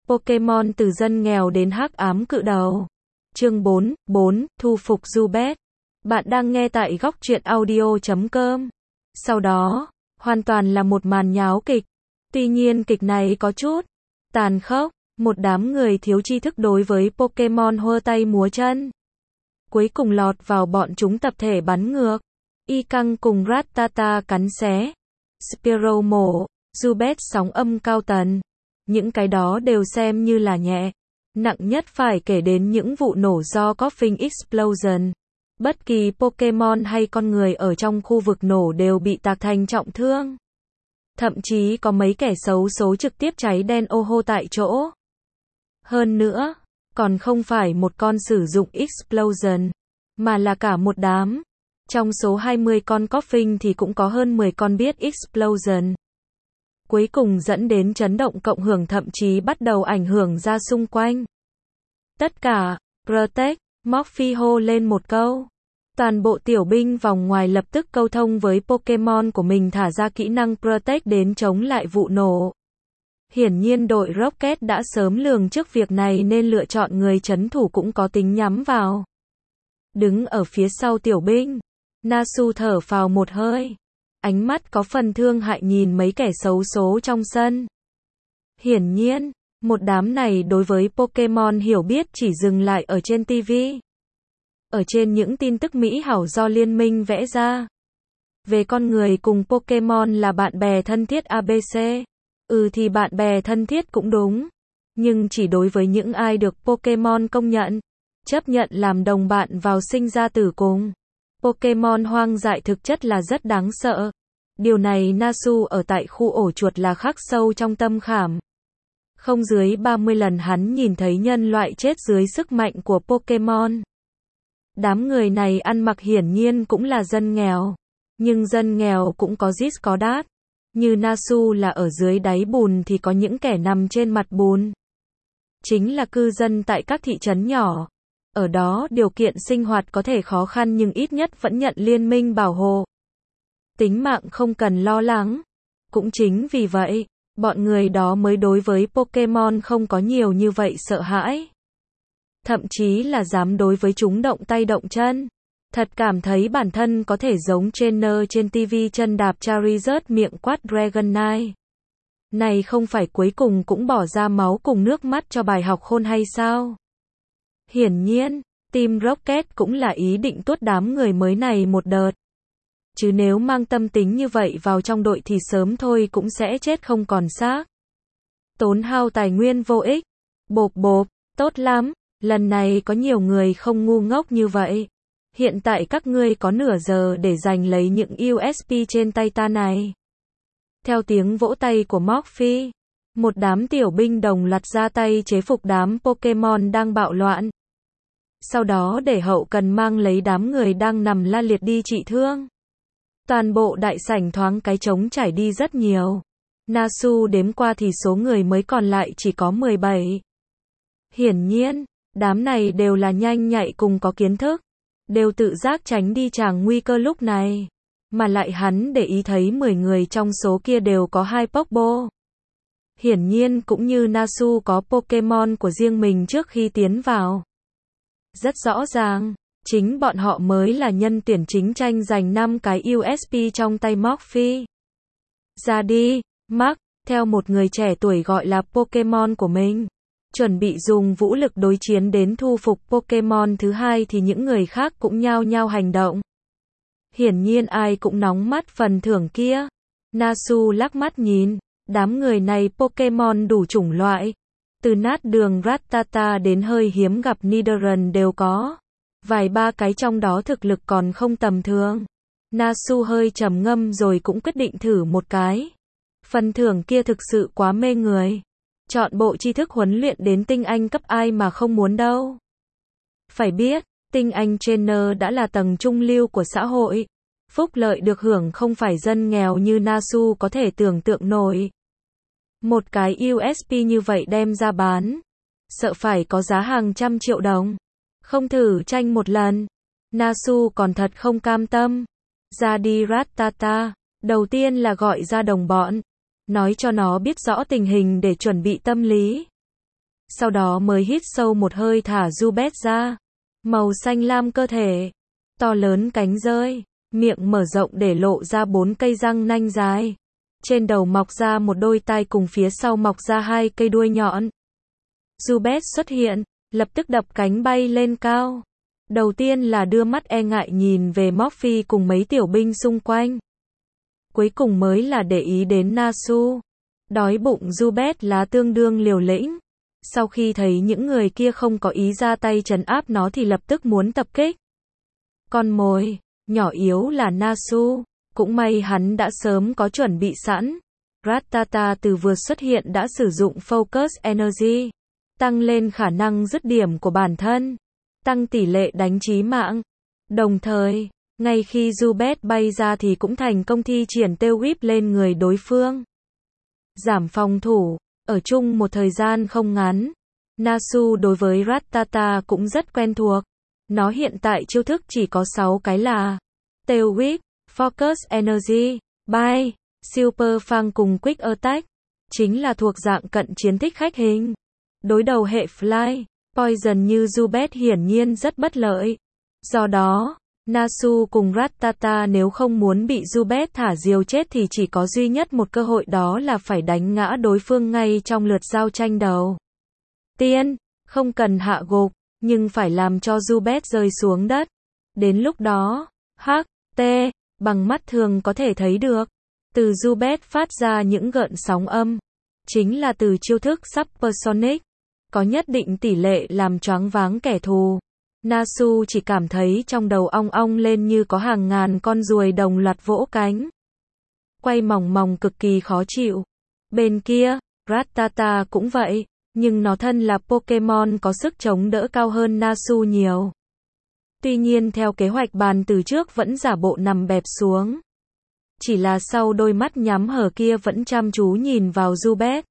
Pokemon từ dân nghèo đến hắc ám cự đầu. Chương 4, thu phục Zubat. Bạn đang nghe tại góc truyện audio.com. Sau đó, hoàn toàn là một màn nháo kịch. Tuy nhiên kịch này có chút tàn khốc, một đám người thiếu tri thức đối với Pokemon hơ tay múa chân. Cuối cùng lọt vào bọn chúng tập thể bắn ngược. Ikang cùng Rattata cắn xé. Spearow mổ, Zubat sóng âm cao tần. Những cái đó đều xem như là nhẹ. Nặng nhất phải kể đến những vụ nổ do Coughing Explosion. Bất kỳ Pokemon hay con người ở trong khu vực nổ đều bị tạc thành trọng thương. Thậm chí có mấy kẻ xấu số trực tiếp cháy đen ô hô tại chỗ. Hơn nữa, còn không phải một con sử dụng Explosion, mà là cả một đám. Trong số 20 con Coughing thì cũng có hơn 10 con biết Explosion. Cuối cùng dẫn đến chấn động cộng hưởng thậm chí bắt đầu ảnh hưởng ra xung quanh. Tất cả, Protect, Morphe hô lên một câu. Toàn bộ tiểu binh vòng ngoài lập tức câu thông với Pokemon của mình thả ra kỹ năng Protect đến chống lại vụ nổ. Hiển nhiên đội Rocket đã sớm lường trước việc này nên lựa chọn người trấn thủ cũng có tính nhắm vào. Đứng ở phía sau tiểu binh, Nasu thở phào một hơi. Ánh mắt có phần thương hại nhìn mấy kẻ xấu số trong sân. Hiển nhiên, một đám này đối với Pokemon hiểu biết chỉ dừng lại ở trên TV. Ở trên những tin tức mỹ hảo do liên minh vẽ ra. Về con người cùng Pokemon là bạn bè thân thiết ABC. Thì bạn bè thân thiết cũng đúng. Nhưng chỉ đối với những ai được Pokemon công nhận, chấp nhận làm đồng bạn vào sinh ra tử cùng. Pokemon hoang dại thực chất là rất đáng sợ. Điều này Nasu ở tại khu ổ chuột là khắc sâu trong tâm khảm. Không dưới 30 lần hắn nhìn thấy nhân loại chết dưới sức mạnh của Pokemon. Đám người này ăn mặc hiển nhiên cũng là dân nghèo. Nhưng dân nghèo cũng có rít có đát. Như Nasu là ở dưới đáy bùn thì có những kẻ nằm trên mặt bùn. Chính là cư dân tại các thị trấn nhỏ. Ở đó điều kiện sinh hoạt có thể khó khăn nhưng ít nhất vẫn nhận liên minh bảo hộ. Tính mạng không cần lo lắng. Cũng chính vì vậy, bọn người đó mới đối với Pokemon không có nhiều như vậy sợ hãi. Thậm chí là dám đối với chúng động tay động chân. Thật cảm thấy bản thân có thể giống trainer trên TV chân đạp Charizard miệng quát Dragonite. Này không phải cuối cùng cũng bỏ ra máu cùng nước mắt cho bài học khôn hay sao? Hiển nhiên, Team Rocket cũng là ý định tuốt đám người mới này một đợt. Chứ nếu mang tâm tính như vậy vào trong đội thì sớm thôi cũng sẽ chết không còn xác. Tốn hao tài nguyên vô ích. Bộp, tốt lắm, lần này có nhiều người không ngu ngốc như vậy. Hiện tại các ngươi có nửa giờ để giành lấy những USP trên tay ta này. Theo tiếng vỗ tay của Morphe, một đám tiểu binh đồng loạt ra tay chế phục đám Pokemon đang bạo loạn. Sau đó để hậu cần mang lấy đám người đang nằm la liệt đi trị thương. Toàn bộ đại sảnh thoáng cái trống trải đi rất nhiều. Nasu đếm qua thì số người mới còn lại chỉ có 17. Hiển nhiên, đám này đều là nhanh nhạy cùng có kiến thức. Đều tự giác tránh đi tràng nguy cơ lúc này. Mà lại hắn để ý thấy 10 người trong số kia đều có 2 Pokeball. Hiển nhiên cũng như Nasu có Pokemon của riêng mình trước khi tiến vào. Rất rõ ràng, chính bọn họ mới là nhân tuyển chính tranh giành 5 cái USP trong tay Morphe. Ra đi, Mark, theo một người trẻ tuổi gọi là Pokemon của mình. Chuẩn bị dùng vũ lực đối chiến đến thu phục Pokemon thứ hai thì những người khác cũng nhao nhao hành động. Hiển nhiên ai cũng nóng mắt phần thưởng kia. Nasu lắc mắt nhìn, đám người này Pokemon đủ chủng loại. Từ nát đường Rattata đến hơi hiếm gặp Nidoran đều có. Vài ba cái trong đó thực lực còn không tầm thường. Nasu hơi trầm ngâm rồi cũng quyết định thử một cái. Phần thưởng kia thực sự quá mê người. Chọn bộ tri thức huấn luyện đến tinh anh cấp ai mà không muốn đâu. Phải biết, tinh anh trainer đã là tầng trung lưu của xã hội. Phúc lợi được hưởng không phải dân nghèo như Nasu có thể tưởng tượng nổi. Một cái USP như vậy đem ra bán. Sợ phải có giá hàng trăm triệu đồng. Không thử tranh một lần. Nasu còn thật không cam tâm. Ra đi Rattata. Đầu tiên là gọi ra đồng bọn. Nói cho nó biết rõ tình hình để chuẩn bị tâm lý. sau đó mới hít sâu một hơi thả Zubed ra. Màu xanh lam cơ thể, to lớn cánh rơi, miệng mở rộng để lộ ra 4 cây răng nanh dài. Trên đầu mọc ra một đôi tai cùng phía sau mọc ra 2 cây đuôi nhọn. Zubed xuất hiện, lập tức đập cánh bay lên cao. Đầu tiên là đưa mắt e ngại nhìn về Morphy cùng mấy tiểu binh xung quanh. Cuối cùng mới là để ý đến Nasu. Đói bụng Zubed là tương đương liều lĩnh. Sau khi thấy những người kia không có ý ra tay trấn áp nó thì lập tức muốn tập kích. Con mồi nhỏ yếu là Nasu, cũng may hắn đã sớm có chuẩn bị sẵn. Rattata từ vừa xuất hiện đã sử dụng Focus Energy, tăng lên khả năng dứt điểm của bản thân, tăng tỷ lệ đánh chí mạng. Đồng thời, ngay khi Zubed bay ra thì cũng thành công thi triển Tail Whip lên người đối phương. Giảm phòng thủ, ở chung một thời gian không ngắn. Nasu đối với Rattata cũng rất quen thuộc. Nó hiện tại chiêu thức chỉ có 6 cái là Tail Whip, Focus Energy, Bite, Super Fang cùng Quick Attack. Chính là thuộc dạng cận chiến thích khách hình. Đối đầu hệ Fly, Poison như Zubed hiển nhiên rất bất lợi. Do đó, Nasu cùng Rattata nếu không muốn bị Zubed thả diều chết thì chỉ có duy nhất một cơ hội, đó là phải đánh ngã đối phương ngay trong lượt giao tranh đầu tiên, không cần hạ gục, nhưng phải làm cho Zubed rơi xuống đất. Đến lúc đó, HT, bằng mắt thường có thể thấy được, từ Zubed phát ra những gợn sóng âm, chính là từ chiêu thức Supersonic, có nhất định tỷ lệ làm choáng váng kẻ thù. Nasu chỉ cảm thấy trong đầu ong ong lên như có hàng ngàn con ruồi đồng loạt vỗ cánh. Quay mòng mòng cực kỳ khó chịu. Bên kia, Rattata cũng vậy, nhưng nó thân là Pokemon có sức chống đỡ cao hơn Nasu nhiều. Tuy nhiên theo kế hoạch bàn từ trước vẫn giả bộ nằm bẹp xuống. Chỉ là sau đôi mắt nhắm hở kia vẫn chăm chú nhìn vào Zubed.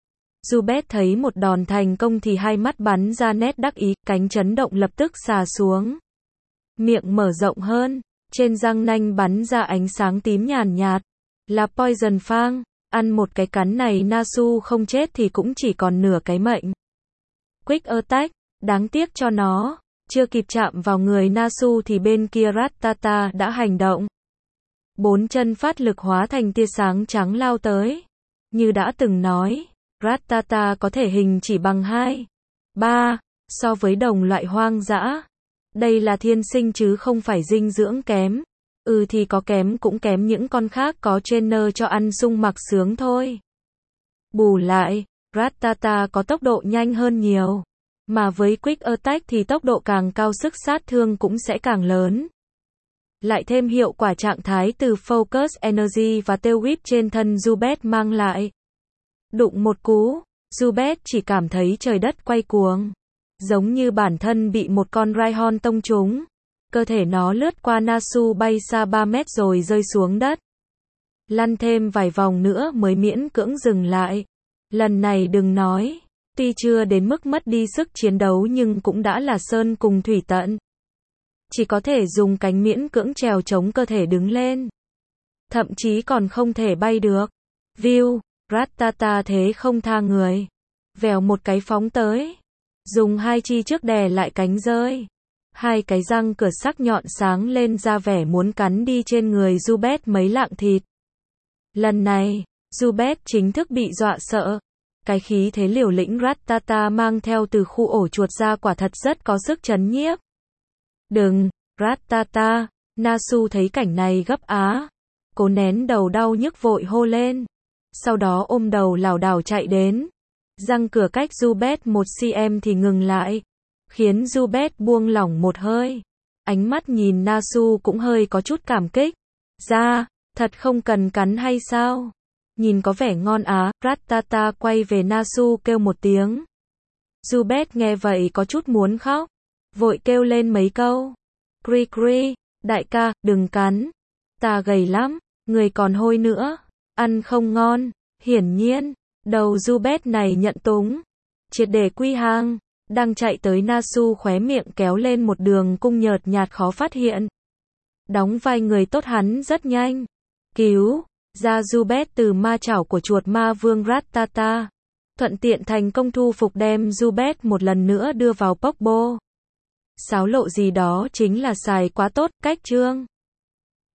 Zubed thấy một đòn thành công thì hai mắt bắn ra nét đắc ý, cánh chấn động lập tức xà xuống. Miệng mở rộng hơn, trên răng nanh bắn ra ánh sáng tím nhàn nhạt, là Poison Fang. Ăn một cái cắn này Nasu không chết thì cũng chỉ còn nửa cái mệnh. Quick Attack, đáng tiếc cho nó, chưa kịp chạm vào người Nasu thì bên kia Rattata đã hành động. 4 chân phát lực hóa thành tia sáng trắng lao tới. Như đã từng nói, Rattata có thể hình chỉ bằng 2, 3 so với đồng loại hoang dã. Đây là thiên sinh chứ không phải dinh dưỡng kém. Thì có kém cũng kém những con khác có trainer cho ăn sung mặc sướng thôi. Bù lại, Rattata có tốc độ nhanh hơn nhiều. Mà với Quick Attack thì tốc độ càng cao sức sát thương cũng sẽ càng lớn. Lại thêm hiệu quả trạng thái từ Focus Energy và Tail Whip trên thân Zubed mang lại. Đụng một cú, Zubed chỉ cảm thấy trời đất quay cuồng. Giống như bản thân bị một con Rhyhorn tông trúng. Cơ thể nó lướt qua Nasu bay xa 3 mét rồi rơi xuống đất. Lăn thêm vài vòng nữa mới miễn cưỡng dừng lại. Lần này đừng nói, tuy chưa đến mức mất đi sức chiến đấu nhưng cũng đã là sơn cùng thủy tận. Chỉ có thể dùng cánh miễn cưỡng trèo chống cơ thể đứng lên. Thậm chí còn không thể bay được. View, Rattata thế không tha người. Vèo một cái phóng tới. Dùng hai chi trước đè lại cánh rơi. Hai cái răng cửa sắc nhọn sáng lên ra vẻ muốn cắn đi trên người Zubed mấy lạng thịt. Lần này, Zubed chính thức bị dọa sợ. Cái khí thế liều lĩnh Rattata mang theo từ khu ổ chuột ra quả thật rất có sức trấn nhiếp. Đừng, Rattata, Nasu thấy cảnh này gấp á. Cố nén đầu đau nhức vội hô lên. Sau đó ôm đầu lảo đảo chạy đến. Răng cửa cách Zubed 1 cm thì ngừng lại. Khiến Zubed buông lỏng một hơi. Ánh mắt nhìn Nasu cũng hơi có chút cảm kích. Ra, thật không cần cắn hay sao? Nhìn có vẻ ngon á. Rattata quay về Nasu kêu một tiếng. Zubed nghe vậy có chút muốn khóc. Vội kêu lên mấy câu. Cri cri, đại ca, đừng cắn. Ta gầy lắm, người còn hôi nữa. Ăn không ngon. Hiển nhiên, đầu Zubed này nhận túng. Triệt để quy hàng. Đang chạy tới Nasu khóe miệng kéo lên một đường cung nhợt nhạt khó phát hiện. Đóng vai người tốt hắn rất nhanh. Cứu ra Zubed từ ma chảo của chuột ma vương Rattata. thuận tiện thành công thu phục đem Zubat một lần nữa đưa vào Pokeball. Xáo lộ gì đó chính là xài quá tốt, cách chương.